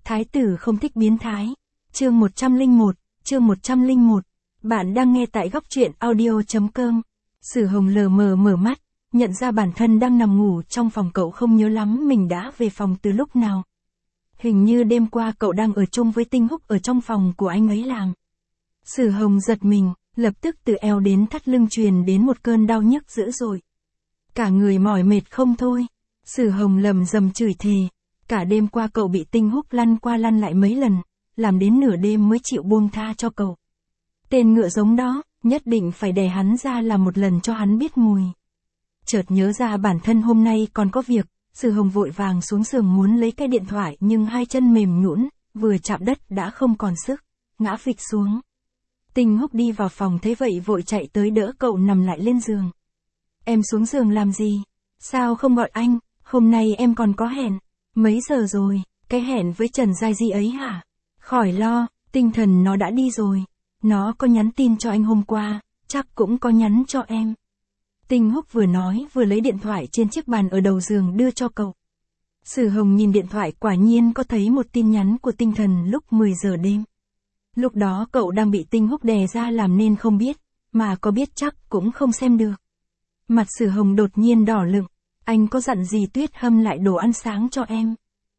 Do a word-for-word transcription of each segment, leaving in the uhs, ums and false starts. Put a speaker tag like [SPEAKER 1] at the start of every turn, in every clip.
[SPEAKER 1] Thái tử không thích biến thái. Chương một trăm lẻ một, chương một trăm lẻ một. Bạn đang nghe tại góc truyện audio chấm com. Sử Hồng lờ mờ mở mắt, nhận ra bản thân đang nằm ngủ trong phòng. Cậu không nhớ lắm mình đã về phòng từ lúc nào. Hình như đêm qua cậu đang ở chung với Tinh Húc ở trong phòng của anh ấy làm. Sử Hồng giật mình, lập tức từ eo đến thắt lưng truyền đến một cơn đau nhức dữ dội. Cả người mỏi mệt không thôi. Sử Hồng lầm rầm chửi thề. Cả đêm qua cậu bị Tinh Húc lăn qua lăn lại mấy lần, làm đến nửa đêm mới chịu buông tha cho cậu. Tên ngựa giống đó, nhất định phải đè hắn ra làm một lần cho hắn biết mùi. Chợt nhớ ra bản thân hôm nay còn có việc, Sử Hồng vội vàng xuống giường muốn lấy cái điện thoại nhưng hai chân mềm nhũn, vừa chạm đất đã không còn sức, ngã phịch xuống. Tinh Húc đi vào phòng thấy vậy vội chạy tới đỡ cậu nằm lại lên giường. Em xuống giường làm gì? Sao không gọi anh? Hôm nay em còn có hẹn. Mấy giờ rồi? Cái hẹn với Trần Giai Di ấy hả? Khỏi lo, tinh thần nó đã đi rồi. Nó có nhắn tin cho anh hôm qua, chắc cũng có nhắn cho em. Tinh Húc vừa nói vừa lấy điện thoại trên chiếc bàn ở đầu giường đưa cho cậu. Sử Hồng nhìn điện thoại quả nhiên có thấy một tin nhắn của tinh thần lúc mười giờ đêm. Lúc đó cậu đang bị Tinh Húc đè ra làm nên không biết, mà có biết chắc cũng không xem được. Mặt Sử Hồng đột nhiên đỏ lựng. Anh có dặn gì Tuyết hâm lại đồ ăn sáng cho em?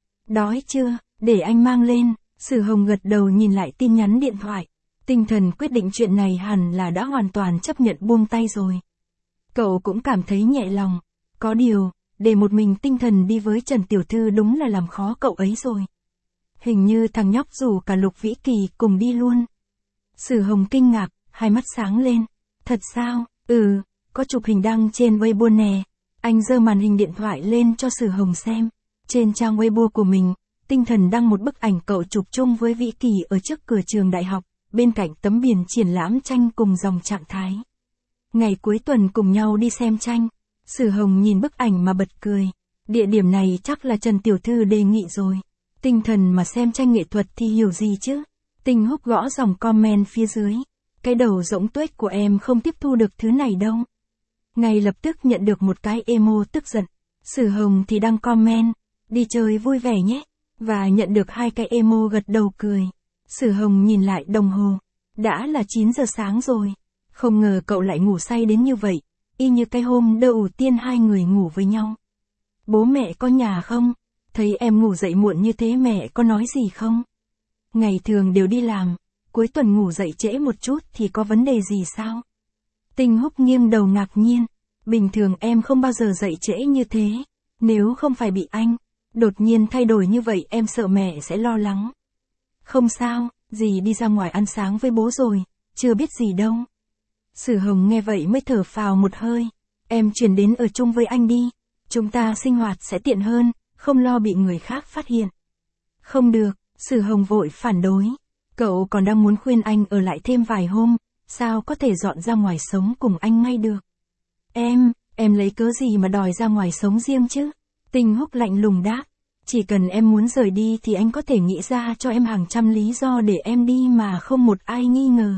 [SPEAKER 1] Đói chưa? Để anh mang lên. Sử Hồng gật đầu nhìn lại tin nhắn điện thoại. Tinh thần quyết định chuyện này hẳn là đã hoàn toàn chấp nhận buông tay rồi. Cậu cũng cảm thấy nhẹ lòng. Có điều, để một mình tinh thần đi với Trần Tiểu Thư đúng là làm khó cậu ấy rồi. Hình như thằng nhóc rủ cả Lục Vĩ Kỳ cùng đi luôn. Sử Hồng kinh ngạc, hai mắt sáng lên. Thật sao? Ừ, có chụp hình đăng trên Weibo nè. Anh giơ màn hình điện thoại lên cho Sử Hồng xem. Trên trang Weibo của mình, tinh thần đăng một bức ảnh cậu chụp chung với Vĩ Kỳ ở trước cửa trường đại học, bên cạnh tấm biển triển lãm tranh cùng dòng trạng thái. Ngày cuối tuần cùng nhau đi xem tranh. Sử Hồng nhìn bức ảnh mà bật cười. Địa điểm này chắc là Trần Tiểu Thư đề nghị rồi. Tinh thần mà xem tranh nghệ thuật thì hiểu gì chứ? Tinh Húc gõ dòng comment phía dưới. Cái đầu rỗng tuếch của em không tiếp thu được thứ này đâu. Ngay lập tức nhận được một cái emo tức giận. Sử Hồng thì đăng comment, đi chơi vui vẻ nhé, và nhận được hai cái emo gật đầu cười. Sử Hồng nhìn lại đồng hồ, đã là chín giờ sáng rồi. Không ngờ cậu lại ngủ say đến như vậy, y như cái hôm đầu tiên hai người ngủ với nhau. Bố mẹ có nhà không? Thấy em ngủ dậy muộn như thế mẹ có nói gì không? Ngày thường đều đi làm, cuối tuần ngủ dậy trễ một chút thì có vấn đề gì sao? Tinh Húc nghiêng đầu ngạc nhiên. Bình thường em không bao giờ dậy trễ như thế. Nếu không phải bị anh đột nhiên thay đổi như vậy em sợ mẹ sẽ lo lắng. Không sao, dì đi ra ngoài ăn sáng với bố rồi, chưa biết gì đâu. Sử Hồng nghe vậy mới thở phào một hơi. Em chuyển đến ở chung với anh đi. Chúng ta sinh hoạt sẽ tiện hơn, không lo bị người khác phát hiện. Không được, Sử Hồng vội phản đối. Cậu còn đang muốn khuyên anh ở lại thêm vài hôm. Sao có thể dọn ra ngoài sống cùng anh ngay được? Em, em lấy cớ gì mà đòi ra ngoài sống riêng chứ? Tinh Húc lạnh lùng đáp. Chỉ cần em muốn rời đi thì anh có thể nghĩ ra cho em hàng trăm lý do để em đi mà không một ai nghi ngờ.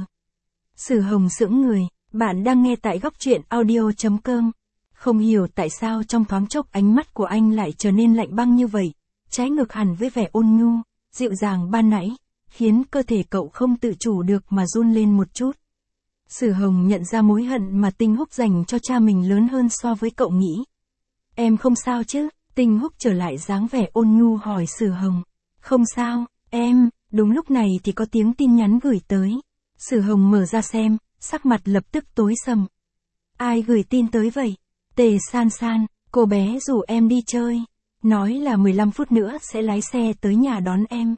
[SPEAKER 1] Sử Hồng sững người, bạn đang nghe tại góc truyện audio chấm com. Không hiểu tại sao trong thoáng chốc ánh mắt của anh lại trở nên lạnh băng như vậy, trái ngược hẳn với vẻ ôn nhu, dịu dàng ban nãy, khiến cơ thể cậu không tự chủ được mà run lên một chút. Sử Hồng nhận ra mối hận mà Tinh Húc dành cho cha mình lớn hơn so với cậu nghĩ. Em không sao chứ? Tinh Húc trở lại dáng vẻ ôn nhu hỏi Sử Hồng. Không sao, em. Đúng lúc này thì có tiếng tin nhắn gửi tới. Sử Hồng mở ra xem, sắc mặt lập tức tối sầm. Ai gửi tin tới vậy? Tề San San, cô bé rủ em đi chơi. Nói là mười lăm phút nữa sẽ lái xe tới nhà đón em.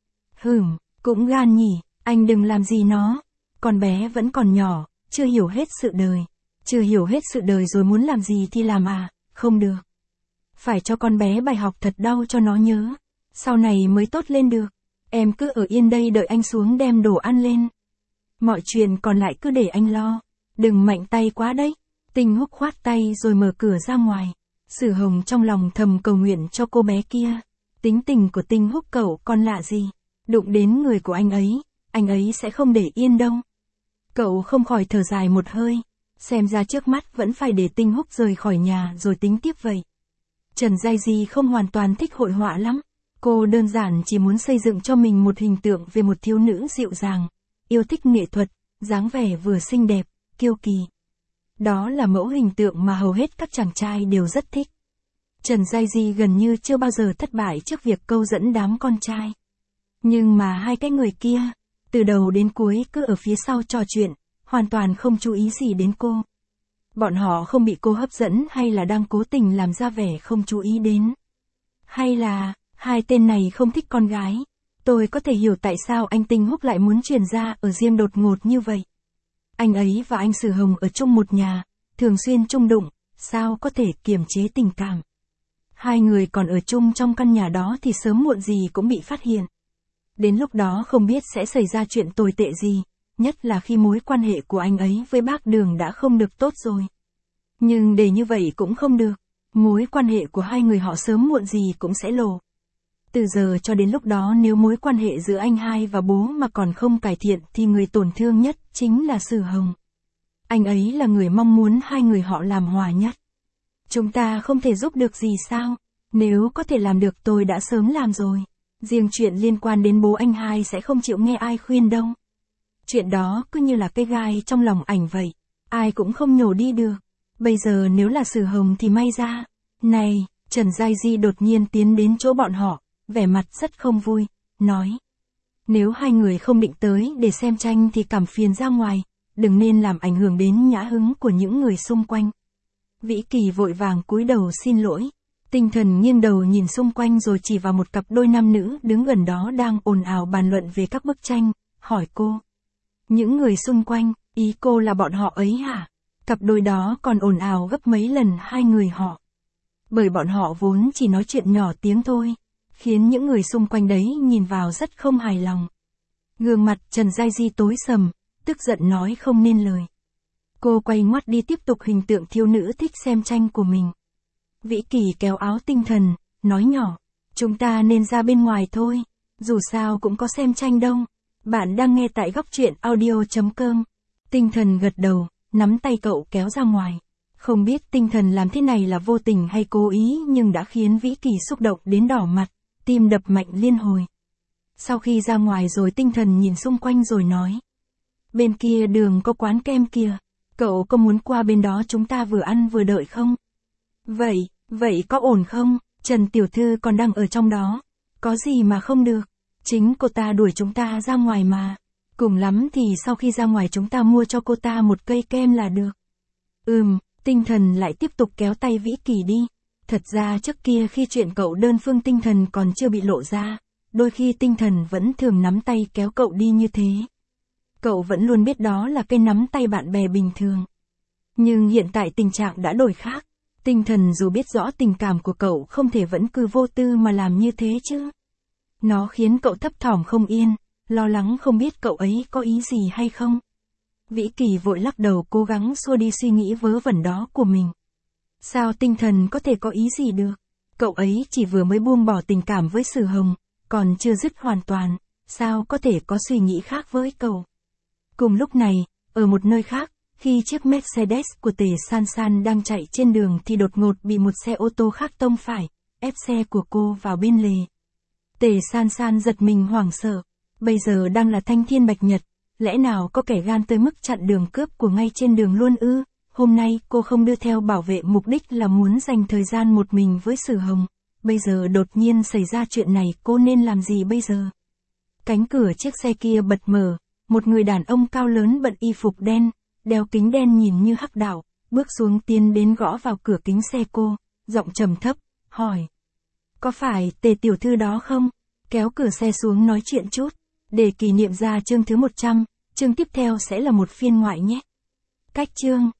[SPEAKER 1] Hửm, cũng gan nhỉ, anh đừng làm gì nó. Con bé vẫn còn nhỏ, chưa hiểu hết sự đời. Chưa hiểu hết sự đời rồi muốn làm gì thì làm à, không được. Phải cho con bé bài học thật đau cho nó nhớ. Sau này mới tốt lên được. Em cứ ở yên đây đợi anh xuống đem đồ ăn lên. Mọi chuyện còn lại cứ để anh lo. Đừng mạnh tay quá đấy. Tinh Húc khoát tay rồi mở cửa ra ngoài. Sử Hồng trong lòng thầm cầu nguyện cho cô bé kia. Tính tình của Tinh Húc cậu còn lạ gì. Đụng đến người của anh ấy, anh ấy sẽ không để yên đâu. Cậu không khỏi thở dài một hơi. Xem ra trước mắt vẫn phải để Tinh Húc rời khỏi nhà rồi tính tiếp vậy. Trần Giai Di không hoàn toàn thích hội họa lắm. Cô đơn giản chỉ muốn xây dựng cho mình một hình tượng về một thiếu nữ dịu dàng, yêu thích nghệ thuật, dáng vẻ vừa xinh đẹp, kiêu kỳ. Đó là mẫu hình tượng mà hầu hết các chàng trai đều rất thích. Trần Giai Di gần như chưa bao giờ thất bại trước việc câu dẫn đám con trai. Nhưng mà hai cái người kia, từ đầu đến cuối cứ ở phía sau trò chuyện, hoàn toàn không chú ý gì đến cô. Bọn họ không bị cô hấp dẫn hay là đang cố tình làm ra vẻ không chú ý đến. Hay là, hai tên này không thích con gái. Tôi có thể hiểu tại sao anh Tinh Húc lại muốn truyền ra ở riêng đột ngột như vậy. Anh ấy và anh Sử Hồng ở chung một nhà, thường xuyên chung đụng, sao có thể kiềm chế tình cảm. Hai người còn ở chung trong căn nhà đó thì sớm muộn gì cũng bị phát hiện. Đến lúc đó không biết sẽ xảy ra chuyện tồi tệ gì, nhất là khi mối quan hệ của anh ấy với bác Đường đã không được tốt rồi. Nhưng để như vậy cũng không được, mối quan hệ của hai người họ sớm muộn gì cũng sẽ lộ. Từ giờ cho đến lúc đó nếu mối quan hệ giữa anh hai và bố mà còn không cải thiện thì người tổn thương nhất chính là Sử Hồng. Anh ấy là người mong muốn hai người họ làm hòa nhất. Chúng ta không thể giúp được gì sao? Nếu có thể làm được tôi đã sớm làm rồi. Riêng chuyện liên quan đến bố anh hai sẽ không chịu nghe ai khuyên đâu. Chuyện đó cứ như là cây gai trong lòng ảnh vậy. Ai cũng không nhổ đi được. Bây giờ nếu là Sử Hồng thì may ra. Này, Trần Giai Di đột nhiên tiến đến chỗ bọn họ, vẻ mặt rất không vui, nói. Nếu hai người không định tới để xem tranh thì cảm phiền ra ngoài, đừng nên làm ảnh hưởng đến nhã hứng của những người xung quanh. Vĩ Kỳ vội vàng cúi đầu xin lỗi. Tinh Thần nghiêng đầu nhìn xung quanh rồi chỉ vào một cặp đôi nam nữ đứng gần đó đang ồn ào bàn luận về các bức tranh, hỏi cô. Những người xung quanh, ý cô là bọn họ ấy hả? Cặp đôi đó còn ồn ào gấp mấy lần hai người họ. Bởi bọn họ vốn chỉ nói chuyện nhỏ tiếng thôi, khiến những người xung quanh đấy nhìn vào rất không hài lòng. Gương mặt Trần Giai Di tối sầm, tức giận nói không nên lời. Cô quay ngoắt đi tiếp tục hình tượng thiếu nữ thích xem tranh của mình. Vĩ Kỳ kéo áo Tinh Thần, nói nhỏ, chúng ta nên ra bên ngoài thôi, dù sao cũng có xem tranh đâu. Bạn đang nghe tại góc truyện audio chấm com. Tinh Thần gật đầu, nắm tay cậu kéo ra ngoài. Không biết Tinh Thần làm thế này là vô tình hay cố ý nhưng đã khiến Vĩ Kỳ xúc động đến đỏ mặt, tim đập mạnh liên hồi. Sau khi ra ngoài rồi Tinh Thần nhìn xung quanh rồi nói. Bên kia đường có quán kem kia, cậu có muốn qua bên đó chúng ta vừa ăn vừa đợi không? Vậy, vậy có ổn không? Trần Tiểu Thư còn đang ở trong đó. Có gì mà không được? Chính cô ta đuổi chúng ta ra ngoài mà. Cùng lắm thì sau khi ra ngoài chúng ta mua cho cô ta một cây kem là được. Ừm, Tinh Thần lại tiếp tục kéo tay Vĩ Kỳ đi. Thật ra trước kia khi chuyện cậu đơn phương Tinh Thần còn chưa bị lộ ra, đôi khi Tinh Thần vẫn thường nắm tay kéo cậu đi như thế. Cậu vẫn luôn biết đó là cái nắm tay bạn bè bình thường. Nhưng hiện tại tình trạng đã đổi khác. Tinh Thần dù biết rõ tình cảm của cậu không thể vẫn cứ vô tư mà làm như thế chứ. Nó khiến cậu thấp thỏm không yên, lo lắng không biết cậu ấy có ý gì hay không. Vĩ Kỳ vội lắc đầu cố gắng xua đi suy nghĩ vớ vẩn đó của mình. Sao Tinh Thần có thể có ý gì được? Cậu ấy chỉ vừa mới buông bỏ tình cảm với Sử Hồng, còn chưa dứt hoàn toàn, sao có thể có suy nghĩ khác với cậu? Cùng lúc này, ở một nơi khác, khi chiếc Mercedes của Tề San San đang chạy trên đường thì đột ngột bị một xe ô tô khác tông phải, ép xe của cô vào bên lề. Tề San San giật mình hoảng sợ, bây giờ đang là thanh thiên bạch nhật, lẽ nào có kẻ gan tới mức chặn đường cướp của ngay trên đường luôn ư? Hôm nay cô không đưa theo bảo vệ mục đích là muốn dành thời gian một mình với Sử Hồng, bây giờ đột nhiên xảy ra chuyện này cô nên làm gì bây giờ? Cánh cửa chiếc xe kia bật mở, một người đàn ông cao lớn bận y phục đen, đeo kính đen nhìn như hắc đạo, bước xuống tiến đến gõ vào cửa kính xe cô, giọng trầm thấp, hỏi. Có phải Tề tiểu thư đó không? Kéo cửa xe xuống nói chuyện chút, để kỷ niệm ra chương thứ một trăm, chương tiếp theo sẽ là một phiên ngoại nhé. Cách chương